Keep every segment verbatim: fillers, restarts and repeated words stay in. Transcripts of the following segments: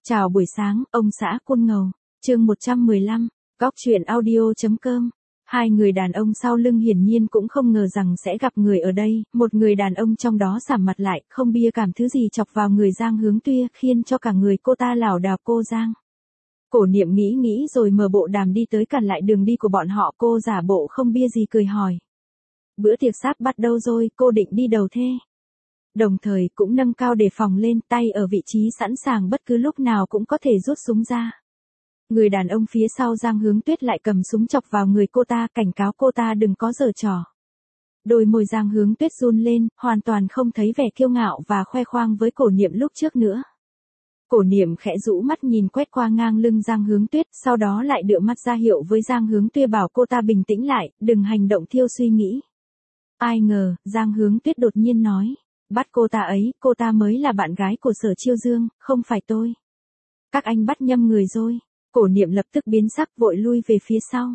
Chào buổi sáng, ông xã Côn Ngầu. Chương một trăm mười lăm, góc chuyện audio.com. Hai người đàn ông sau lưng hiển nhiên cũng không ngờ rằng sẽ gặp người ở đây, một người đàn ông trong đó sạm mặt lại, không bia cảm thứ gì chọc vào người Giang Hướng Tuyết, khiến cho cả người cô ta lảo đảo. Cô Giang. Cổ Niệm nghĩ nghĩ rồi mở bộ đàm đi tới cản lại đường đi của bọn họ. Cô giả bộ không bia gì cười hỏi. Bữa tiệc sắp bắt đầu rồi, cô định đi đầu thế? Đồng thời cũng nâng cao đề phòng lên, tay ở vị trí sẵn sàng bất cứ lúc nào cũng có thể rút súng ra. Người đàn ông phía sau Giang Hướng Tuyết lại cầm súng chọc vào người cô ta, cảnh cáo cô ta đừng có giở trò. Đôi môi Giang Hướng Tuyết run lên, hoàn toàn không thấy vẻ kiêu ngạo và khoe khoang với Cổ Niệm lúc trước nữa. Cổ Niệm khẽ rũ mắt nhìn quét qua ngang lưng Giang Hướng Tuyết, sau đó lại đưa mắt ra hiệu với Giang Hướng Tuyết bảo cô ta bình tĩnh lại, đừng hành động thiêu suy nghĩ. Ai ngờ, Giang Hướng Tuyết đột nhiên nói. Bắt cô ta ấy, cô ta mới là bạn gái của Sở Chiêu Dương, không phải tôi. Các anh bắt nhầm người rồi. Cổ Niệm lập tức biến sắc vội lui về phía sau.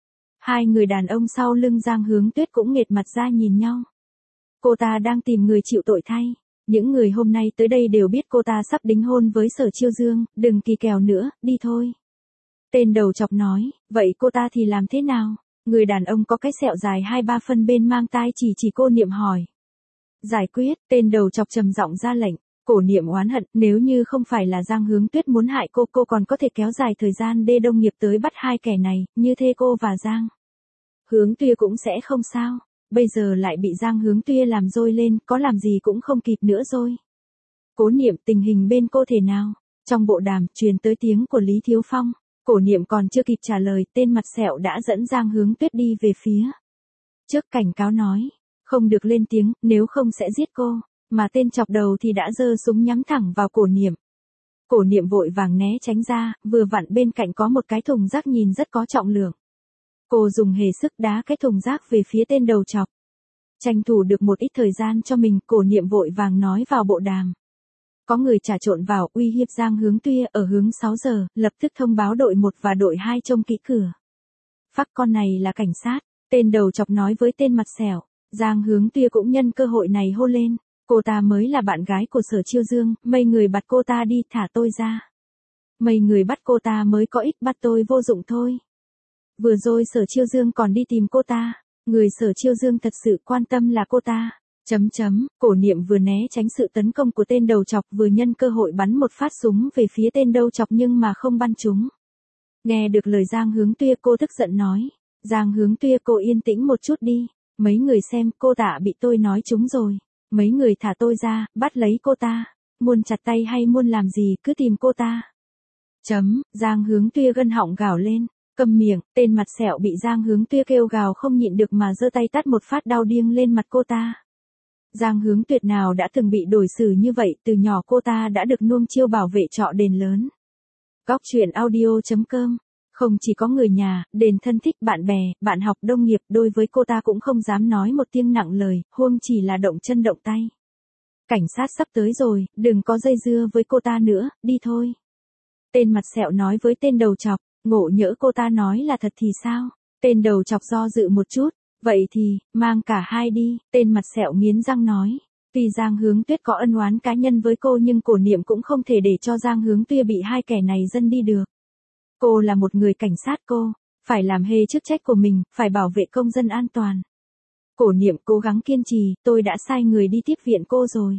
Hai người đàn ông sau lưng Giang Hướng Tuyết cũng nghệt mặt ra nhìn nhau. Cô ta đang tìm người chịu tội thay. Những người hôm nay tới đây đều biết cô ta sắp đính hôn với Sở Chiêu Dương, đừng kỳ kèo nữa, đi thôi. Tên đầu chọc nói, vậy cô ta thì làm thế nào? Người đàn ông có cái sẹo dài hai ba phân bên mang tai chỉ chỉ cô Niệm hỏi. Giải quyết, tên đầu chọc trầm giọng ra lệnh. Cổ Niệm oán hận, nếu như không phải là Giang Hướng Tuyết muốn hại cô, cô còn có thể kéo dài thời gian đê đông nghiệp tới bắt hai kẻ này, như thế cô và Giang Hướng Tuyết cũng sẽ không sao. Bây giờ lại bị Giang Hướng Tuyết làm rối lên, có làm gì cũng không kịp nữa rồi. Cố Niệm, tình hình bên cô thế nào? Trong bộ đàm, truyền tới tiếng của Lý Thiếu Phong. Cổ Niệm còn chưa kịp trả lời, tên mặt sẹo đã dẫn Giang Hướng Tuyết đi về phía trước, cảnh cáo nói. Không được lên tiếng, nếu không sẽ giết cô. Mà tên chọc đầu thì đã giơ súng nhắm thẳng vào Cổ Niệm. Cổ Niệm vội vàng né tránh ra, vừa vặn bên cạnh có một cái thùng rác nhìn rất có trọng lượng. Cô dùng hề sức đá cái thùng rác về phía tên đầu chọc. Tranh thủ được một ít thời gian cho mình, Cổ Niệm vội vàng nói vào bộ đàm. Có người trà trộn vào, uy hiếp Giang Hướng Tuyết ở hướng sáu giờ, lập tức thông báo đội một và đội hai trông kỹ cửa. Phắc con này là cảnh sát, tên đầu chọc nói với tên mặt sẹo. Giang Hướng Tuyết cũng nhân cơ hội này hô lên. Cô ta mới là bạn gái của Sở Chiêu Dương, mấy người bắt cô ta đi, thả tôi ra. Mấy người bắt cô ta mới có ích, bắt tôi vô dụng thôi. Vừa rồi Sở Chiêu Dương còn đi tìm cô ta. Người Sở Chiêu Dương thật sự quan tâm là cô ta. Chấm chấm, Cổ Niệm vừa né tránh sự tấn công của tên đầu chọc, vừa nhân cơ hội bắn một phát súng về phía tên đầu chọc nhưng mà không bắn trúng. Nghe được lời Giang Hướng Tuyết, cô tức giận nói. Giang Hướng Tuyết, cô yên tĩnh một chút đi. Mấy người xem, cô ta bị tôi nói trúng rồi. Mấy người thả tôi ra, bắt lấy cô ta. Muốn chặt tay hay muốn làm gì, cứ tìm cô ta. Chấm, Giang Hướng Tuyết gân họng gào lên. Câm miệng, tên mặt sẹo bị Giang Hướng Tuyết kêu gào không nhịn được mà giơ tay tát một phát đau điếng lên mặt cô ta. Giang Hướng Tuyết nào đã từng bị đối xử như vậy, từ nhỏ cô ta đã được nuông chiêu bảo vệ trọ đền lớn. Góc chuyện audio.com. Không chỉ có người nhà, đền thân thích, bạn bè, bạn học, đồng nghiệp, đối với cô ta cũng không dám nói một tiếng nặng lời, huống chỉ là động chân động tay. Cảnh sát sắp tới rồi, đừng có dây dưa với cô ta nữa, đi thôi. Tên mặt sẹo nói với tên đầu chọc, ngộ nhỡ cô ta nói là thật thì sao? Tên đầu chọc do dự một chút, vậy thì, mang cả hai đi, tên mặt sẹo nghiến răng nói. Vì Giang Hướng Tuyết có ân oán cá nhân với cô nhưng Cổ Niệm cũng không thể để cho Giang Hướng Tuyết bị hai kẻ này dâng đi được. Cô là một người cảnh sát, cô phải làm hề chức trách của mình, phải bảo vệ công dân an toàn. Cổ Niệm cố gắng kiên trì, tôi đã sai người đi tiếp viện cô rồi.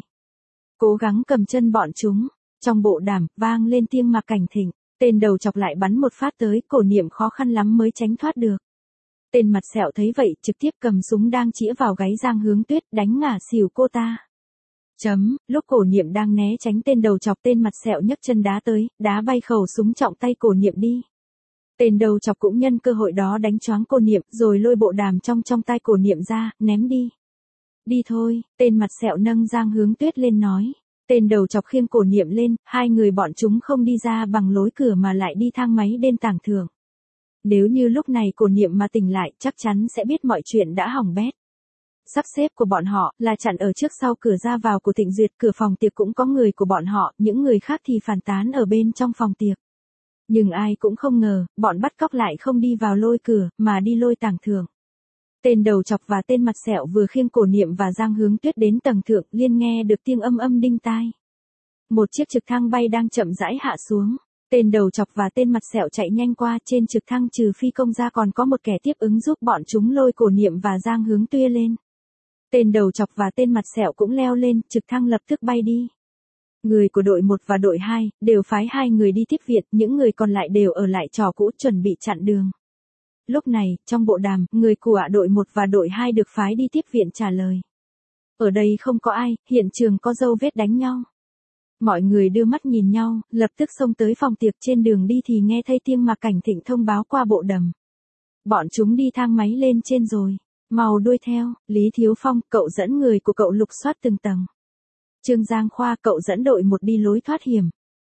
Cố gắng cầm chân bọn chúng. Trong bộ đàm, vang lên tiếng mà cảnh thỉnh. Tên đầu chọc lại bắn một phát tới, Cổ Niệm khó khăn lắm mới tránh thoát được. Tên mặt sẹo thấy vậy, trực tiếp cầm súng đang chĩa vào gáy Giang Hướng Tuyết, đánh ngã xỉu cô ta. Chấm, lúc Cổ Niệm đang né tránh tên đầu chọc, tên mặt sẹo nhấc chân đá tới, đá bay khẩu súng trọng tay Cổ Niệm đi. Tên đầu chọc cũng nhân cơ hội đó đánh choáng Cổ Niệm, rồi lôi bộ đàm trong trong tay Cổ Niệm ra, ném đi. Đi thôi, tên mặt sẹo nâng Giang Hướng Tuyết lên nói. Tên đầu chọc khiêng Cổ Niệm lên, hai người bọn chúng không đi ra bằng lối cửa mà lại đi thang máy đêm tàng thưởng. Nếu như lúc này Cổ Niệm mà tỉnh lại, chắc chắn sẽ biết mọi chuyện đã hỏng bét. Sắp xếp của bọn họ là chặn ở trước sau cửa ra vào của Thịnh Duyệt, cửa phòng tiệc cũng có người của bọn họ, những người khác thì phản tán ở bên trong phòng tiệc. Nhưng ai cũng không ngờ, bọn bắt cóc lại không đi vào lôi cửa, mà đi lôi tàng thưởng. Tên đầu chọc và tên mặt sẹo vừa khiêng Cổ Niệm và Giang Hướng Tuyết đến tầng thượng, liền nghe được tiếng âm âm đinh tai. Một chiếc trực thăng bay đang chậm rãi hạ xuống. Tên đầu chọc và tên mặt sẹo chạy nhanh qua, trên trực thăng trừ phi công ra còn có một kẻ tiếp ứng giúp bọn chúng lôi Cổ Niệm và Giang Hướng Tuyết lên. Tên đầu chọc và tên mặt sẹo cũng leo lên, trực thăng lập tức bay đi. Người của đội một và đội hai đều phái hai người đi tiếp viện, những người còn lại đều ở lại trò cũ chuẩn bị chặn đường. Lúc này, trong bộ đàm, người của đội một và đội hai được phái đi tiếp viện trả lời. Ở đây không có ai, hiện trường có dấu vết đánh nhau. Mọi người đưa mắt nhìn nhau, lập tức xông tới phòng tiệc. Trên đường đi thì nghe thấy tiếng Mạc Cảnh Thịnh thông báo qua bộ đàm. Bọn chúng đi thang máy lên trên rồi. Mau đuôi theo. Lý Thiếu Phong, cậu dẫn người của cậu lục soát từng tầng. Trương Giang Khoa, cậu dẫn đội một đi lối thoát hiểm.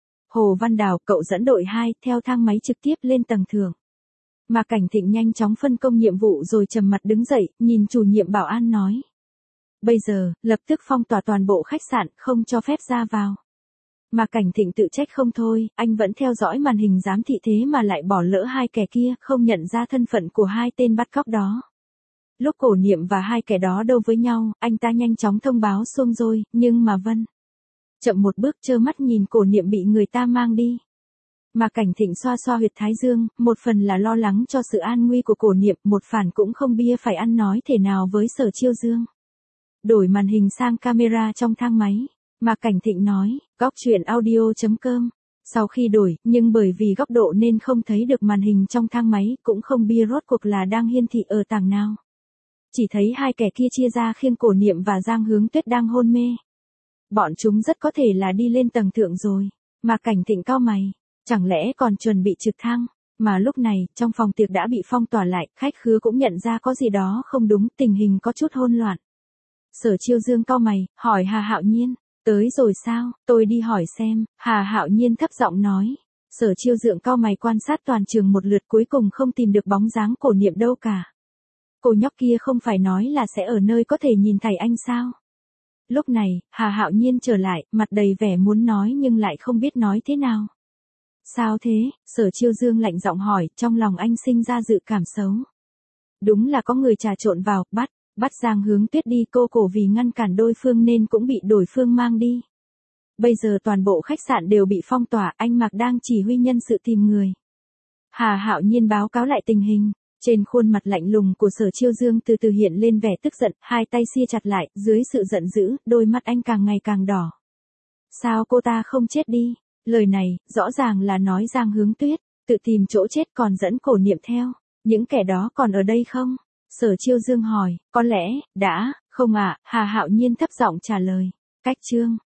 Hồ Văn Đào, cậu dẫn đội hai theo thang máy trực tiếp lên tầng thượng. Mạc Cảnh Thịnh nhanh chóng phân công nhiệm vụ rồi trầm mặt đứng dậy, nhìn chủ nhiệm bảo an nói. Bây giờ, lập tức phong tỏa toàn bộ khách sạn, không cho phép ra vào. Mạc Cảnh Thịnh tự trách không thôi, anh vẫn theo dõi màn hình giám thị thế mà lại bỏ lỡ hai kẻ kia, không nhận ra thân phận của hai tên bắt cóc đó. Lúc Cổ Niệm và hai kẻ đó đâu với nhau, anh ta nhanh chóng thông báo xuông rồi, nhưng mà Vân chậm một bước, trơ mắt nhìn Cổ Niệm bị người ta mang đi. Mạc Cảnh Thịnh xoa xoa huyệt thái dương, một phần là lo lắng cho sự an nguy của Cổ Niệm, một phản cũng không bia phải ăn nói thể nào với Sở Chiêu Dương. Đổi màn hình sang camera trong thang máy. Mạc Cảnh Thịnh nói, góc truyện audio chấm com. Sau khi đổi, nhưng bởi vì góc độ nên không thấy được màn hình trong thang máy, cũng không bia rốt cuộc là đang hiển thị ở tầng nào. Chỉ thấy hai kẻ kia chia ra khiêng Cổ Niệm và Giang Hướng Tuyết đang hôn mê. Bọn chúng rất có thể là đi lên tầng thượng rồi. Mạc Cảnh Thịnh cau mày, chẳng lẽ còn chuẩn bị trực thăng, mà lúc này, trong phòng tiệc đã bị phong tỏa lại, khách khứa cũng nhận ra có gì đó không đúng, tình hình có chút hỗn loạn. Sở Chiêu Dương cau mày, hỏi Hà Hạo Nhiên, tới rồi sao, tôi đi hỏi xem. Hà Hạo Nhiên thấp giọng nói. Sở Chiêu Dương cau mày quan sát toàn trường một lượt, cuối cùng không tìm được bóng dáng Cổ Niệm đâu cả. Cô nhóc kia không phải nói là sẽ ở nơi có thể nhìn thấy anh sao? Lúc này, Hà Hạo Nhiên trở lại, mặt đầy vẻ muốn nói nhưng lại không biết nói thế nào. Sao thế? Sở Chiêu Dương lạnh giọng hỏi, trong lòng anh sinh ra dự cảm xấu. Đúng là có người trà trộn vào, bắt, bắt Giang Hướng Tuyết đi, cô Cổ vì ngăn cản đối phương nên cũng bị đối phương mang đi. Bây giờ toàn bộ khách sạn đều bị phong tỏa, anh Mạc đang chỉ huy nhân sự tìm người. Hà Hạo Nhiên báo cáo lại tình hình. Trên khuôn mặt lạnh lùng của Sở Chiêu Dương từ từ hiện lên vẻ tức giận, hai tay sia chặt lại, dưới sự giận dữ, đôi mắt anh càng ngày càng đỏ. Sao cô ta không chết đi? Lời này, rõ ràng là nói Giang Hướng Tuyết, tự tìm chỗ chết còn dẫn Cổ Niệm theo. Những kẻ đó còn ở đây không? Sở Chiêu Dương hỏi, có lẽ, đã, không ạ, à? Hà Hạo Nhiên thấp giọng trả lời. Cách chương.